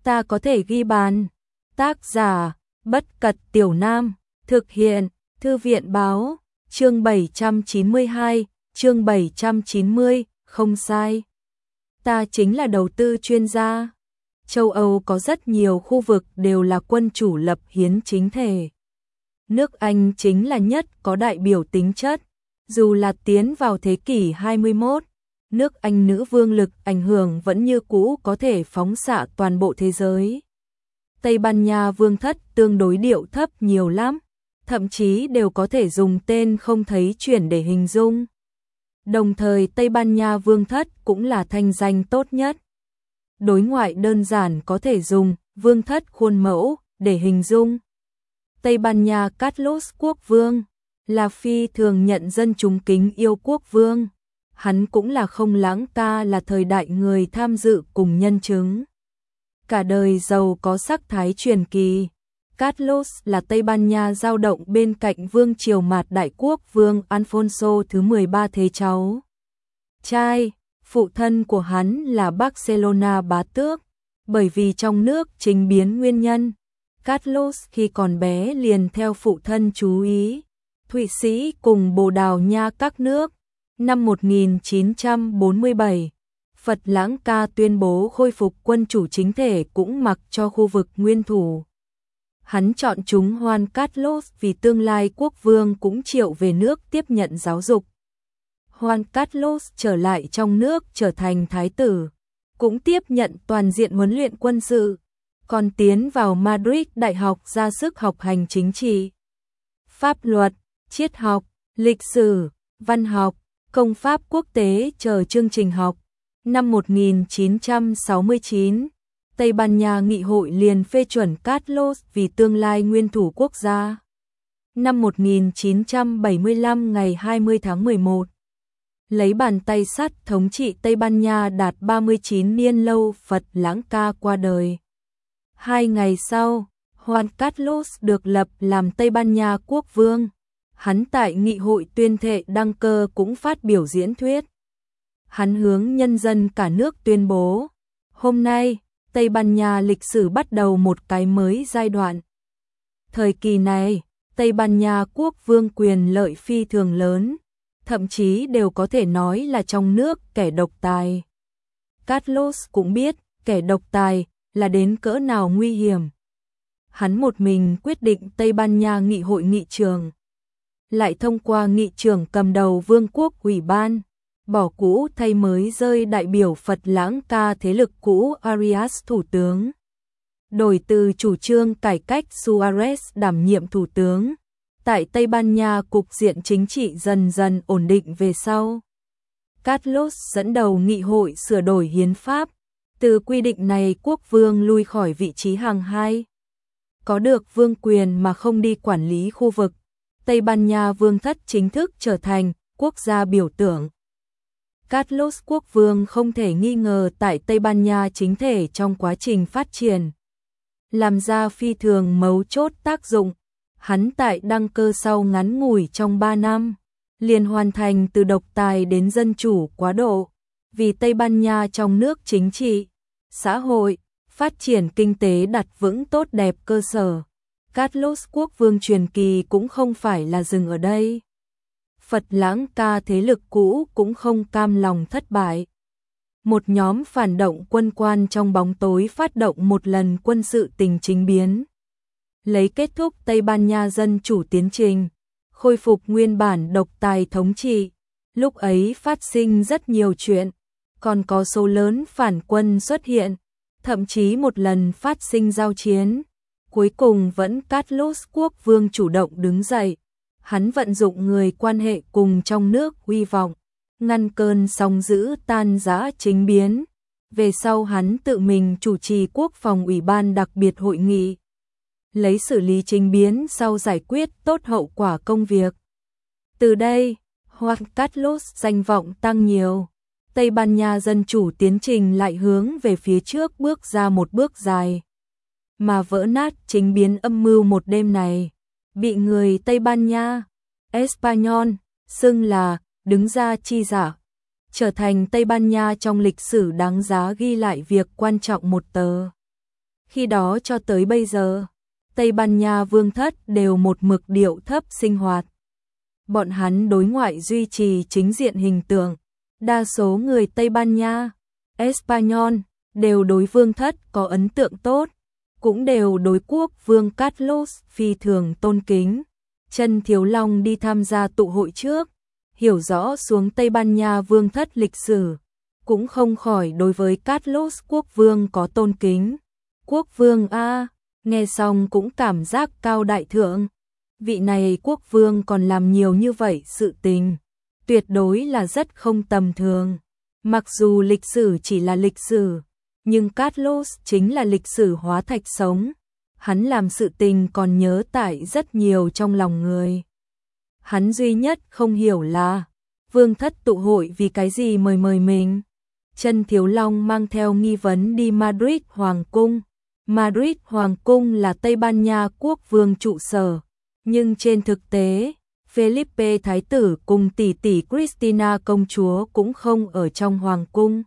ta có thể ghi bàn. Tác giả, Bất Cật Tiểu Nam, thực hiện, Thư viện báo, chương 792, chương 790, không sai. Ta chính là đầu tư chuyên gia. Châu Âu có rất nhiều khu vực đều là quân chủ lập hiến chính thể. Nước Anh chính là nhất có đại biểu tính chất. Dù là tiến vào thế kỷ 21, nước Anh nữ vương lực ảnh hưởng vẫn như cũ có thể phóng xạ toàn bộ thế giới. Tây Ban Nha vương thất tương đối điệu thấp nhiều lắm, thậm chí đều có thể dùng tên không thấy chuyển để hình dung. Đồng thời Tây Ban Nha vương thất cũng là thanh danh tốt nhất. Đối ngoại đơn giản có thể dùng vương thất khuôn mẫu để hình dung. Tây Ban Nha Carlos quốc vương là phi thường nhận dân chúng kính yêu quốc vương. Hắn cũng là không lãng ca là thời đại người tham dự cùng nhân chứng. Cả đời giàu có sắc thái truyền kỳ. Carlos là Tây Ban Nha dao động bên cạnh vương triều mạt đại quốc vương Alfonso thứ 13 thế cháu. Trai, phụ thân của hắn là Barcelona bá tước, bởi vì trong nước chính biến nguyên nhân. Carlos khi còn bé liền theo phụ thân chú ý, Thụy Sĩ cùng Bồ Đào Nha các nước. Năm 1947, Phật Lãng Ca tuyên bố khôi phục quân chủ chính thể cũng mặc cho khu vực nguyên thủ. Hắn chọn chúng Juan Carlos vì tương lai quốc vương cũng triệu về nước tiếp nhận giáo dục. Juan Carlos trở lại trong nước trở thành thái tử, cũng tiếp nhận toàn diện huấn luyện quân sự, còn tiến vào Madrid Đại học ra sức học hành chính trị, pháp luật, triết học, lịch sử, văn học, công pháp quốc tế chờ chương trình học. Năm 1969, Tây Ban Nha Nghị hội liền phê chuẩn Carlos vì tương lai nguyên thủ quốc gia. Năm 1975 ngày 20 tháng 11, lấy bàn tay sắt thống trị Tây Ban Nha đạt 39 niên lâu Phật Lãng Ca qua đời. 2 ngày sau, Juan Carlos được lập làm Tây Ban Nha quốc vương. Hắn tại nghị hội tuyên thệ đăng cơ cũng phát biểu diễn thuyết. Hắn hướng nhân dân cả nước tuyên bố, hôm nay, Tây Ban Nha lịch sử bắt đầu một cái mới giai đoạn. Thời kỳ này, Tây Ban Nha quốc vương quyền lợi phi thường lớn, thậm chí đều có thể nói là trong nước kẻ độc tài. Carlos cũng biết kẻ độc tài là đến cỡ nào nguy hiểm. Hắn một mình quyết định Tây Ban Nha nghị hội nghị trường, lại thông qua nghị trường cầm đầu vương quốc ủy ban, bỏ cũ thay mới rơi đại biểu Phật Lãng Ca thế lực cũ Arias thủ tướng. Đổi từ chủ trương cải cách Suarez đảm nhiệm thủ tướng. Tại Tây Ban Nha cục diện chính trị dần dần ổn định về sau. Carlos dẫn đầu nghị hội sửa đổi hiến pháp. Từ quy định này quốc vương lui khỏi vị trí hàng hai. Có được vương quyền mà không đi quản lý khu vực. Tây Ban Nha vương thất chính thức trở thành quốc gia biểu tượng. Carlos quốc vương không thể nghi ngờ tại Tây Ban Nha chính thể trong quá trình phát triển. Làm ra phi thường mấu chốt tác dụng. Hắn tại đăng cơ sau ngắn ngủi trong 3 năm, liền hoàn thành từ độc tài đến dân chủ quá độ. Vì Tây Ban Nha trong nước chính trị, xã hội, phát triển kinh tế đặt vững tốt đẹp cơ sở. Carlos quốc vương truyền kỳ cũng không phải là dừng ở đây. Phật Lãng Ca thế lực cũ cũng không cam lòng thất bại. Một nhóm phản động quân quan trong bóng tối phát động một lần quân sự tình chính biến. Lấy kết thúc Tây Ban Nha dân chủ tiến trình, khôi phục nguyên bản độc tài thống trị. Lúc ấy phát sinh rất nhiều chuyện, còn có số lớn phản quân xuất hiện, thậm chí một lần phát sinh giao chiến. Cuối cùng vẫn Carlos quốc vương chủ động đứng dậy. Hắn vận dụng người quan hệ cùng trong nước hy vọng, ngăn cơn sóng dữ tan rã chính biến. Về sau hắn tự mình chủ trì quốc phòng ủy ban đặc biệt hội nghị, lấy xử lý chính biến sau giải quyết tốt hậu quả công việc. Từ đây, Juan Carlos danh vọng tăng nhiều. Tây Ban Nha dân chủ tiến trình lại hướng về phía trước bước ra một bước dài. Mà vỡ nát chính biến âm mưu một đêm này, bị người Tây Ban Nha, Espanyol, xưng là đứng ra chi giả, trở thành Tây Ban Nha trong lịch sử đáng giá ghi lại việc quan trọng một tờ. Khi đó cho tới bây giờ, Tây Ban Nha vương thất đều một mực điệu thấp sinh hoạt. Bọn hắn đối ngoại duy trì chính diện hình tượng. Đa số người Tây Ban Nha, Espanyol đều đối vương thất có ấn tượng tốt, cũng đều đối quốc vương Carlos phi thường tôn kính. Trần Thiếu Long đi tham gia tụ hội trước, hiểu rõ xuống Tây Ban Nha vương thất lịch sử, cũng không khỏi đối với Carlos quốc vương có tôn kính. Quốc vương a, nghe xong cũng cảm giác cao đại thượng. Vị này quốc vương còn làm nhiều như vậy sự tình, tuyệt đối là rất không tầm thường. Mặc dù lịch sử chỉ là lịch sử, nhưng Carlos chính là lịch sử hóa thạch sống. Hắn làm sự tình còn nhớ tại rất nhiều trong lòng người. Hắn duy nhất không hiểu là vương thất tụ hội vì cái gì mời mình. Trần Thiếu Long mang theo nghi vấn đi Madrid Hoàng cung. Madrid Hoàng cung là Tây Ban Nha quốc vương trụ sở, nhưng trên thực tế, Felipe Thái tử cùng tỷ tỷ Cristina công chúa cũng không ở trong Hoàng cung.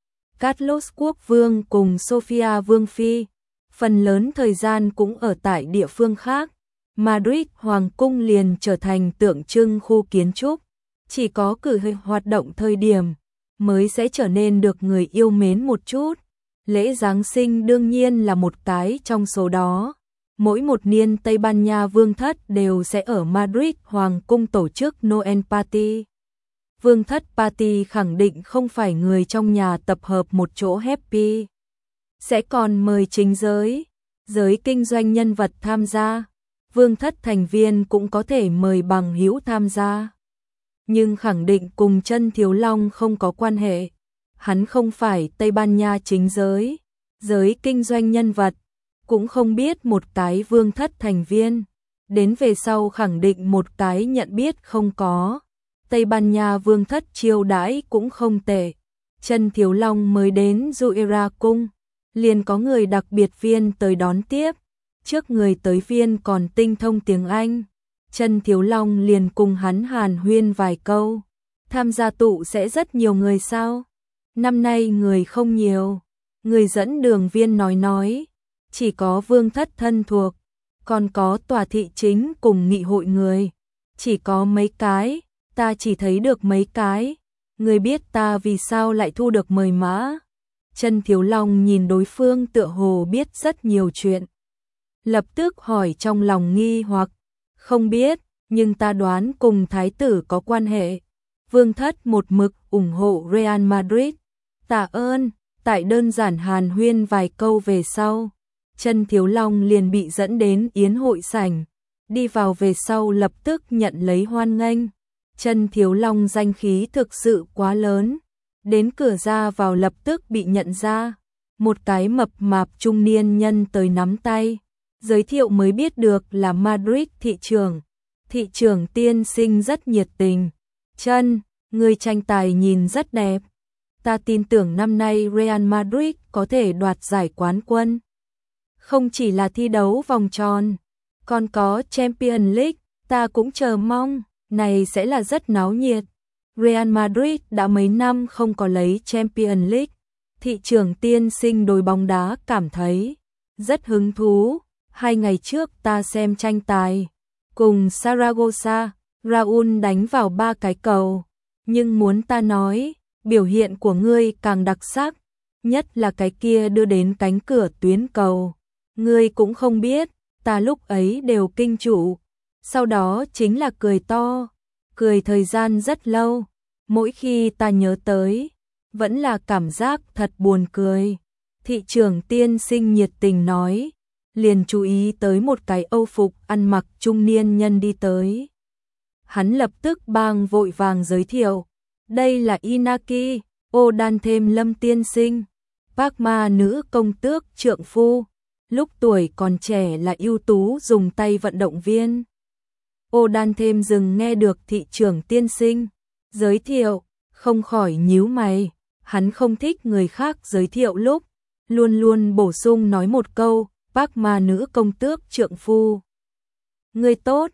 Carlos quốc vương cùng Sofia vương phi, phần lớn thời gian cũng ở tại địa phương khác. Madrid Hoàng cung liền trở thành tượng trưng khu kiến trúc, chỉ có cử hành hoạt động thời điểm mới sẽ trở nên được người yêu mến một chút. Lễ Giáng sinh đương nhiên là một cái trong số đó. Mỗi một niên Tây Ban Nha vương thất đều sẽ ở Madrid Hoàng cung tổ chức Noel Party. Vương thất party khẳng định không phải người trong nhà tập hợp một chỗ happy. Sẽ còn mời chính giới kinh doanh nhân vật tham gia. Vương thất thành viên cũng có thể mời bằng hữu tham gia. Nhưng khẳng định cùng Trân Thiếu Long không có quan hệ. Hắn không phải Tây Ban Nha chính giới kinh doanh nhân vật, cũng không biết một cái vương thất thành viên. Đến về sau khẳng định một cái nhận biết không có. Tây Ban Nha vương thất chiêu đãi cũng không tệ. Trân Thiếu Long mới đến Juera cung, liền có người đặc biệt viên tới đón tiếp. Trước người tới viên còn tinh thông tiếng Anh. Trân Thiếu Long liền cùng hắn hàn huyên vài câu. Tham gia tụ sẽ rất nhiều người sao? Năm nay người không nhiều. Người dẫn đường viên nói. Chỉ có vương thất thân thuộc, còn có tòa thị chính cùng nghị hội người. Chỉ có mấy cái, ta chỉ thấy được mấy cái. Người biết ta vì sao lại thu được mời mã? Trân Thiếu Long nhìn đối phương tựa hồ biết rất nhiều chuyện. Lập tức hỏi trong lòng nghi hoặc, không biết, nhưng ta đoán cùng thái tử có quan hệ. Vương thất một mực ủng hộ Real Madrid. Tạ ơn. Tại đơn giản hàn huyên vài câu về sau, Trân Thiếu Long liền bị dẫn đến yến hội sảnh. Đi vào về sau lập tức nhận lấy hoan nghênh. Trân Thiếu Long danh khí thực sự quá lớn. Đến cửa ra vào lập tức bị nhận ra. Một cái mập mạp trung niên nhân tới nắm tay. Giới thiệu mới biết được là Madrid thị trưởng. Thị trưởng tiên sinh rất nhiệt tình. Trân, người tranh tài nhìn rất đẹp. Ta tin tưởng năm nay Real Madrid có thể đoạt giải quán quân. Không chỉ là thi đấu vòng tròn, còn có Champions League, ta cũng chờ mong, này sẽ là rất náo nhiệt. Real Madrid đã mấy năm không có lấy Champions League. Thị trưởng tiên sinh đối bóng đá cảm thấy rất hứng thú. 2 ngày trước ta xem tranh tài, cùng Saragossa, Raúl đánh vào 3 cái cầu. Nhưng muốn ta nói, biểu hiện của ngươi càng đặc sắc, nhất là cái kia đưa đến cánh cửa tuyến cầu. Ngươi cũng không biết, ta lúc ấy đều kinh trụ. Sau đó chính là cười to, cười thời gian rất lâu. Mỗi khi ta nhớ tới, vẫn là cảm giác thật buồn cười. Thị trưởng tiên sinh nhiệt tình nói, liền chú ý tới một cái âu phục ăn mặc trung niên nhân đi tới. Hắn lập tức bang vội vàng giới thiệu, đây là Inaki, O'Danthem Lâm tiên sinh, Parma nữ công tước trượng phu, lúc tuổi còn trẻ là ưu tú dùng tay vận động viên. O'Danthem dừng nghe được thị trưởng tiên sinh giới thiệu, không khỏi nhíu mày, hắn không thích người khác giới thiệu lúc, luôn luôn bổ sung nói một câu, Parma nữ công tước trượng phu. Người tốt,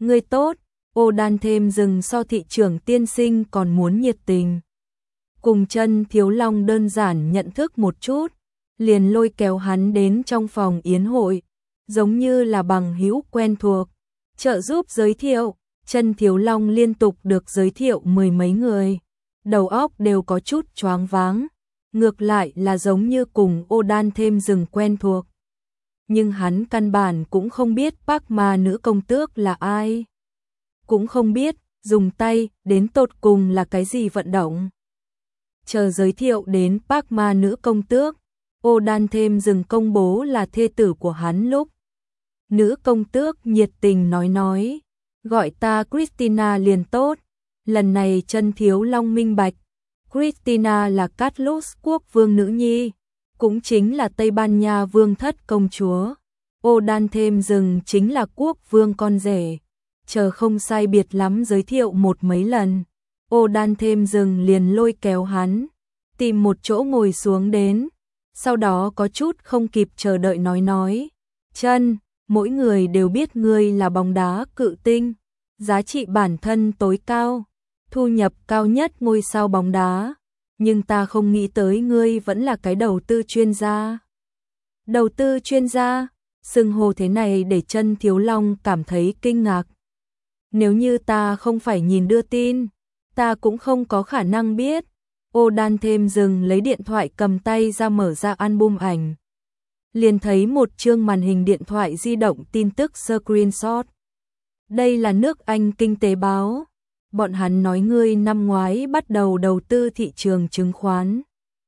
O'Danthem dừng so thị trưởng tiên sinh còn muốn nhiệt tình. Cùng Trân Thiếu Long đơn giản nhận thức một chút, liền lôi kéo hắn đến trong phòng yến hội, giống như là bằng hữu quen thuộc, trợ giúp giới thiệu. Chân Thiếu Long liên tục được giới thiệu mười mấy người, đầu óc đều có chút choáng váng, ngược lại là giống như cùng Ô Đan Thêm Dừng quen thuộc. Nhưng hắn căn bản cũng không biết Park Ma nữ công tước là ai, cũng không biết dùng tay đến tột cùng là cái gì vận động. Chờ giới thiệu đến Park Ma nữ công tước, Ô Đan Thêm Dừng công bố là thê tử của hắn lúc, nữ công tước nhiệt tình nói, gọi ta Christina liền tốt. Lần này Chân Thiếu Long minh bạch, Christina là Carlos quốc vương nữ nhi, cũng chính là Tây Ban Nha vương thất công chúa. Ô Đan Thêm Dừng chính là quốc vương con rể. Chờ không sai biệt lắm giới thiệu một mấy lần, Ô Đan Thêm Dừng liền lôi kéo hắn, tìm một chỗ ngồi xuống đến, sau đó có chút không kịp chờ đợi nói, Chân, mỗi người đều biết ngươi là bóng đá cự tinh, giá trị bản thân tối cao, thu nhập cao nhất ngôi sao bóng đá, nhưng ta không nghĩ tới ngươi vẫn là cái đầu tư chuyên gia. Đầu tư chuyên gia, xưng hô thế này để Chân Thiếu Long cảm thấy kinh ngạc. Nếu như ta không phải nhìn đưa tin, ta cũng không có khả năng biết. Ô Đan Thêm Dừng lấy điện thoại cầm tay ra mở ra album ảnh, liền thấy một chương màn hình điện thoại di động tin tức screenshot. Đây là nước Anh Kinh tế báo. Bọn hắn nói ngươi năm ngoái bắt đầu đầu tư thị trường chứng khoán.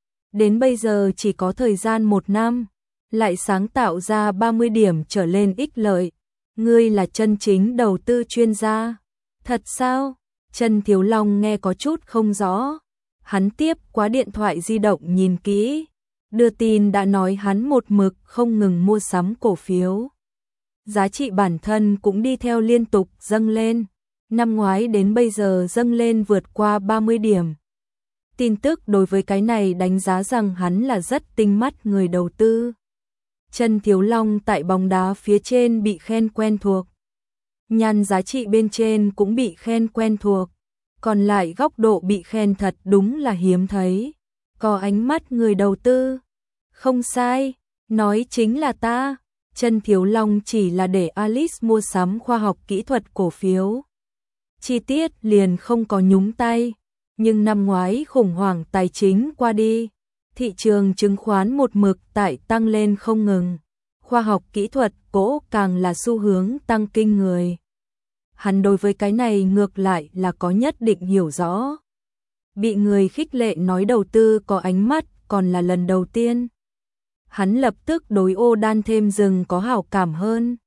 Đến bây giờ chỉ có thời gian 1 năm, lại sáng tạo ra 30 điểm trở lên ích lợi. Ngươi là chân chính đầu tư chuyên gia. Thật sao? Chân Thiếu Long nghe có chút không rõ. Hắn tiếp qua điện thoại di động nhìn kỹ. Đưa tin đã nói hắn một mực không ngừng mua sắm cổ phiếu. Giá trị bản thân cũng đi theo liên tục dâng lên. Năm ngoái đến bây giờ dâng lên vượt qua 30 điểm. Tin tức đối với cái này đánh giá rằng hắn là rất tinh mắt người đầu tư. Chân Thiếu Long tại bóng đá phía trên bị khen quen thuộc. Nhan giá trị bên trên cũng bị khen quen thuộc. Còn lại góc độ bị khen thật đúng là hiếm thấy. Có ánh mắt người đầu tư. Không sai, nói chính là ta. Chân Thiếu Long chỉ là để Alice mua sắm khoa học kỹ thuật cổ phiếu. Chi tiết liền không có nhúng tay. Nhưng năm ngoái khủng hoảng tài chính qua đi, thị trường chứng khoán một mực tại tăng lên không ngừng. Khoa học kỹ thuật cổ càng là xu hướng tăng kinh người. Hắn đối với cái này ngược lại là có nhất định hiểu rõ. Bị người khích lệ nói đầu tư có ánh mắt còn là lần đầu tiên. Hắn lập tức đối Ô Đan Thêm Dừng có hảo cảm hơn.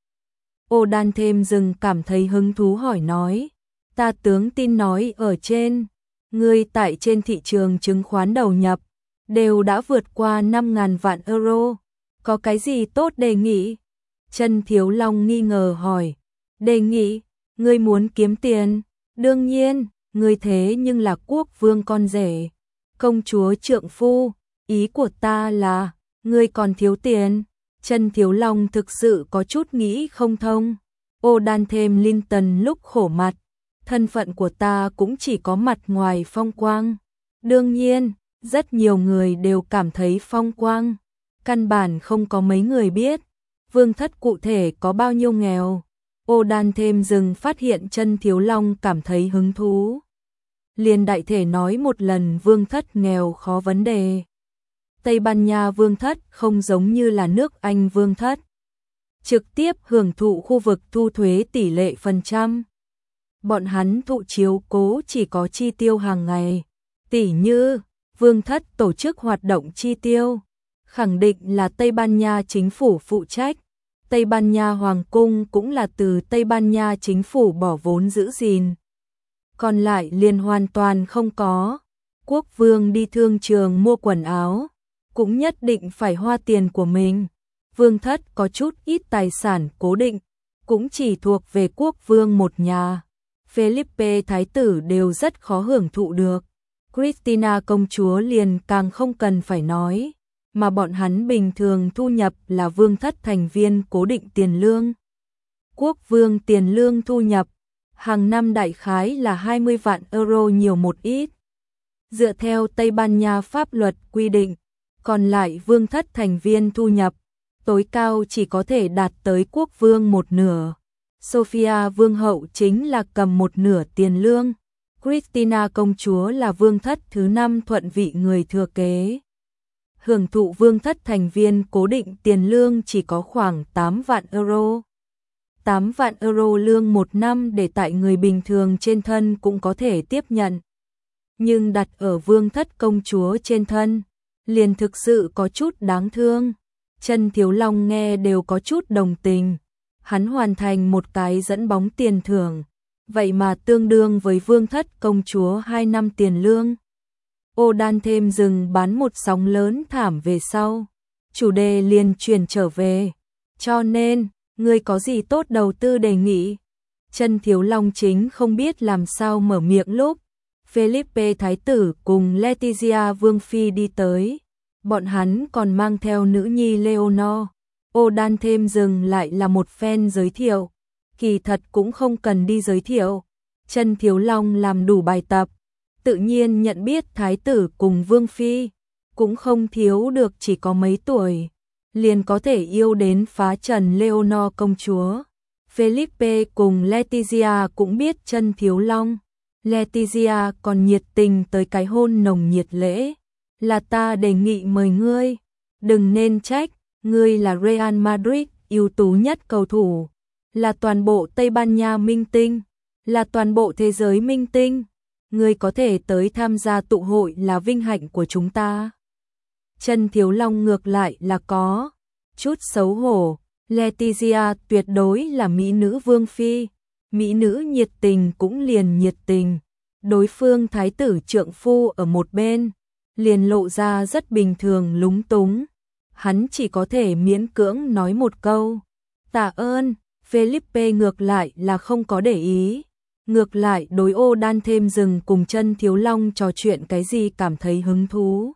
Ô Đan Thêm Dừng cảm thấy hứng thú hỏi nói, ta tướng tin nói ở trên, ngươi tại trên thị trường chứng khoán đầu nhập, đều đã vượt qua 5.000 vạn euro, có cái gì tốt đề nghị? Chân Thiếu Long nghi ngờ hỏi, đề nghị, ngươi muốn kiếm tiền, đương nhiên, ngươi thế nhưng là quốc vương con rể, công chúa trượng phu, ý của ta là, ngươi còn thiếu tiền. Chân Thiếu Long thực sự có chút nghĩ không thông. Ô Đan Thêm Linton lúc khổ mặt, thân phận của ta cũng chỉ có mặt ngoài phong quang. Đương nhiên, rất nhiều người đều cảm thấy phong quang. Căn bản không có mấy người biết, vương thất cụ thể có bao nhiêu nghèo. Ô Đan Thêm Dừng phát hiện Chân Thiếu Long cảm thấy hứng thú. Liền đại thể nói một lần vương thất nghèo khó vấn đề. Tây Ban Nha vương thất không giống như là nước Anh vương thất. Trực tiếp hưởng thụ khu vực thu thuế tỷ lệ phần trăm. Bọn hắn thụ chiếu cố chỉ có chi tiêu hàng ngày. Tỷ như, vương thất tổ chức hoạt động chi tiêu. Khẳng định là Tây Ban Nha chính phủ phụ trách. Tây Ban Nha Hoàng cung cũng là từ Tây Ban Nha chính phủ bỏ vốn giữ gìn. Còn lại liền hoàn toàn không có. Quốc vương đi thương trường mua quần áo, cũng nhất định phải hoa tiền của mình. Vương thất có chút ít tài sản cố định, cũng chỉ thuộc về quốc vương một nhà. Felipe thái tử đều rất khó hưởng thụ được. Christina công chúa liền càng không cần phải nói, mà bọn hắn bình thường thu nhập là vương thất thành viên cố định tiền lương. Quốc vương tiền lương thu nhập hàng năm đại khái là 20 vạn euro nhiều một ít. Dựa theo Tây Ban Nha pháp luật quy định, còn lại vương thất thành viên thu nhập tối cao chỉ có thể đạt tới quốc vương một nửa. Sophia vương hậu chính là cầm một nửa tiền lương. Christina công chúa là vương thất thứ 5 thuận vị người thừa kế. Hưởng thụ vương thất thành viên cố định tiền lương chỉ có khoảng 8 vạn euro. 8 vạn euro lương một năm để tại người bình thường trên thân cũng có thể tiếp nhận. Nhưng đặt ở vương thất công chúa trên thân, liền thực sự có chút đáng thương. Chân Thiếu Long nghe đều có chút đồng tình. Hắn hoàn thành một cái dẫn bóng tiền thưởng, vậy mà tương đương với vương thất công chúa 2 năm tiền lương. Ô Đan thêm dừng bán một sóng lớn thảm về sau. Chủ đề liền chuyển trở về. Cho nên, ngươi có gì tốt đầu tư đề nghị? Chân Thiếu Long chính không biết làm sao mở miệng lúc Felipe Thái tử cùng Letizia Vương Phi đi tới. Bọn hắn còn mang theo nữ nhi Leonor. Ô Đan thêm dừng lại là một fan giới thiệu. Kỳ thật cũng không cần đi giới thiệu. Chân Thiếu Long làm đủ bài tập. Tự nhiên nhận biết Thái tử cùng Vương Phi. Cũng không thiếu được chỉ có mấy tuổi. Liền có thể yêu đến phá trần Leonor công chúa. Felipe cùng Letizia cũng biết Chân Thiếu Long. Letizia còn nhiệt tình tới cái hôn nồng nhiệt lễ. Là ta đề nghị mời ngươi. Đừng nên trách, ngươi là Real Madrid ưu tú nhất cầu thủ. Là toàn bộ Tây Ban Nha minh tinh. Là toàn bộ thế giới minh tinh. Ngươi có thể tới tham gia tụ hội là vinh hạnh của chúng ta. Chân Thiếu Long ngược lại là có chút xấu hổ. Letizia tuyệt đối là mỹ nữ vương phi. Mỹ nữ nhiệt tình cũng liền nhiệt tình. Đối phương thái tử trượng phu ở một bên, liền lộ ra rất bình thường lúng túng. Hắn chỉ có thể miễn cưỡng nói một câu. Tạ ơn. Felipe ngược lại là không có để ý. Ngược lại đối Ô Đan thêm dừng cùng Chân Thiếu Long trò chuyện cái gì cảm thấy hứng thú.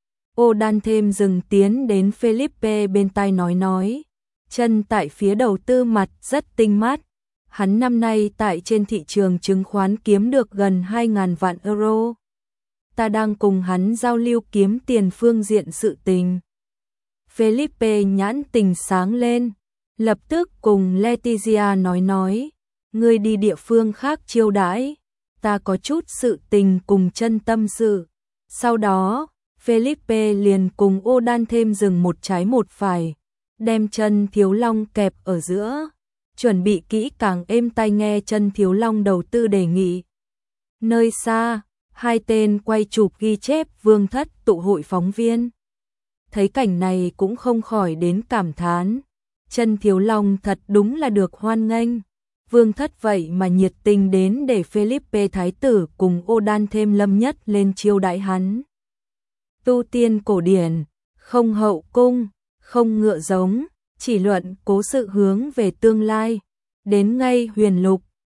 Ô Đan thêm dừng tiến đến Felipe bên tai nói. Chân tại phía đầu tư mặt rất tinh mắt. Hắn năm nay tại trên thị trường chứng khoán kiếm được gần 2.000 vạn euro. Ta đang cùng hắn giao lưu kiếm tiền phương diện sự tình. Felipe nhãn tình sáng lên, lập tức cùng Letizia nói. Ngươi đi địa phương khác chiêu đãi, ta có chút sự tình cùng Chân tâm sự. Sau đó, Felipe liền cùng Ô Đan thêm dừng một trái một phải, đem Chân Thiếu Long kẹp ở giữa, chuẩn bị kỹ càng êm tai nghe Chân Thiếu Long đầu tư đề nghị. Nơi xa, hai tên quay chụp ghi chép vương thất tụ hội phóng viên. Thấy cảnh này cũng không khỏi đến cảm thán. Chân Thiếu Long thật đúng là được hoan nghênh. Vương thất vậy mà nhiệt tình đến để Felipe Thái tử cùng Ô Đan thêm lâm nhất lên chiêu đãi hắn. Tu tiên cổ điển, không hậu cung, không ngựa giống, chỉ luận cố sự hướng về tương lai. Đến ngay huyền lục,